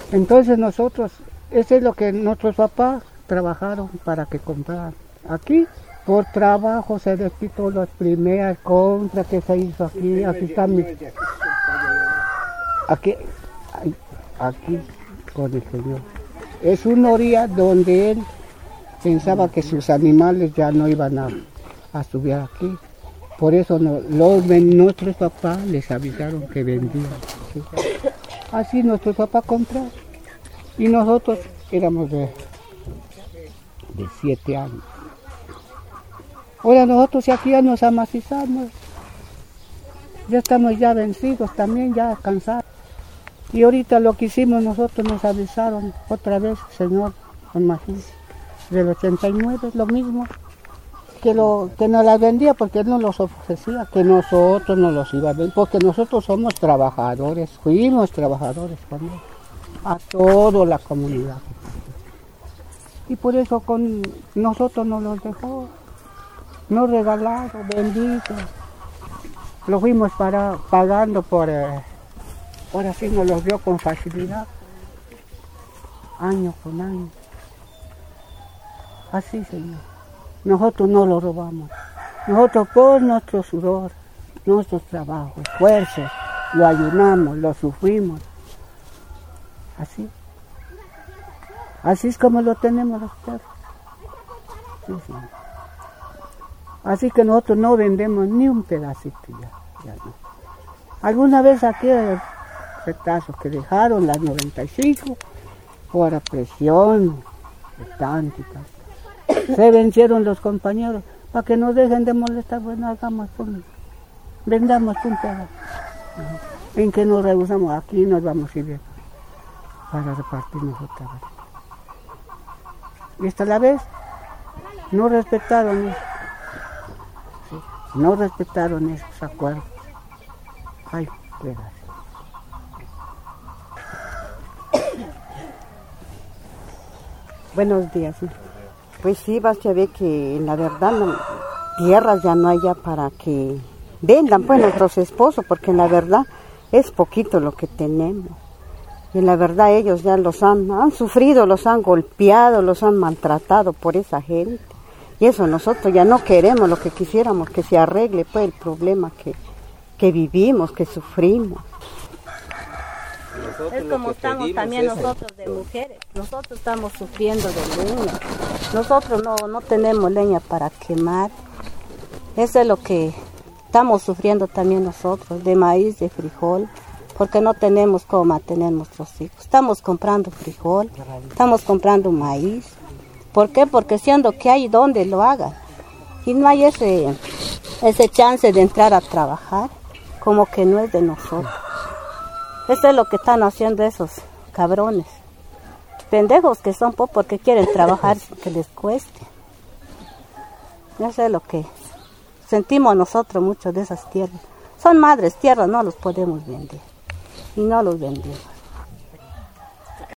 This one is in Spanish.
Entonces nosotros, eso es lo que nuestros papás trabajaron para que compraran. Aquí, por trabajo, se les quitó las primeras compras que se hizo aquí. Aquí está mi... Aquí con el Señor. Es una orilla donde él pensaba que sus animales ya no iban a subir aquí. Por eso nuestros papás les avisaron que vendían. ¿Sí? Así nuestros papás compraron. Y nosotros éramos de 7 años. Ahora nosotros aquí ya nos amacizamos. Ya estamos ya vencidos también, ya cansados. Y ahorita lo que hicimos nosotros nos avisaron otra vez, señor Don Magín, del 89, lo mismo, que nos las vendía porque él nos los ofrecía, que nosotros nos los iba a vender, porque nosotros somos trabajadores, fuimos trabajadores con él, a toda la comunidad. Y por eso con nosotros nos los dejó, nos regalaron, bendito. Lo fuimos pagando por... ahora sí nos los dio con facilidad, año con año. Así, Señor. Nosotros no lo robamos. Nosotros por nuestro sudor, nuestros trabajos, esfuerzos, lo ayunamos, lo sufrimos. Así. Así es como lo tenemos los perros. Sí, Señor. Así que nosotros no vendemos ni un pedacito ya no. Alguna vez aquí retazos que dejaron las 95 por presión de tanto y tanto. Se vencieron los compañeros para que no dejen de molestar, bueno, hagamos vendamos un pedazo. En que nos rehusamos, aquí nos vamos a ir para repartirnos otra vez. Y esta la vez no respetaron eso. Sí, no respetaron esos acuerdos. Ay, qué gracia. Buenos días. Pues sí, vas a ver que la verdad tierras ya no hay ya para que vendan pues nuestros esposos, porque la verdad es poquito lo que tenemos. Y la verdad ellos ya los han sufrido, los han golpeado, los han maltratado por esa gente. Y eso nosotros ya no queremos, lo que quisiéramos que se arregle pues el problema que vivimos, que sufrimos. Es como estamos también nosotros de mujeres, nosotros estamos sufriendo de leña, nosotros no tenemos leña para quemar, eso es lo que estamos sufriendo también nosotros, de maíz, de frijol, porque no tenemos cómo mantener nuestros hijos, estamos comprando frijol, estamos comprando maíz, ¿por qué? Porque siendo que hay donde lo hagan, y no hay ese chance de entrar a trabajar, como que no es de nosotros. Eso es lo que están haciendo esos cabrones. Pendejos que son porque quieren trabajar que les cueste. Eso es lo que sentimos nosotros mucho de esas tierras. Son madres tierras, no los podemos vender. Y no los vendemos.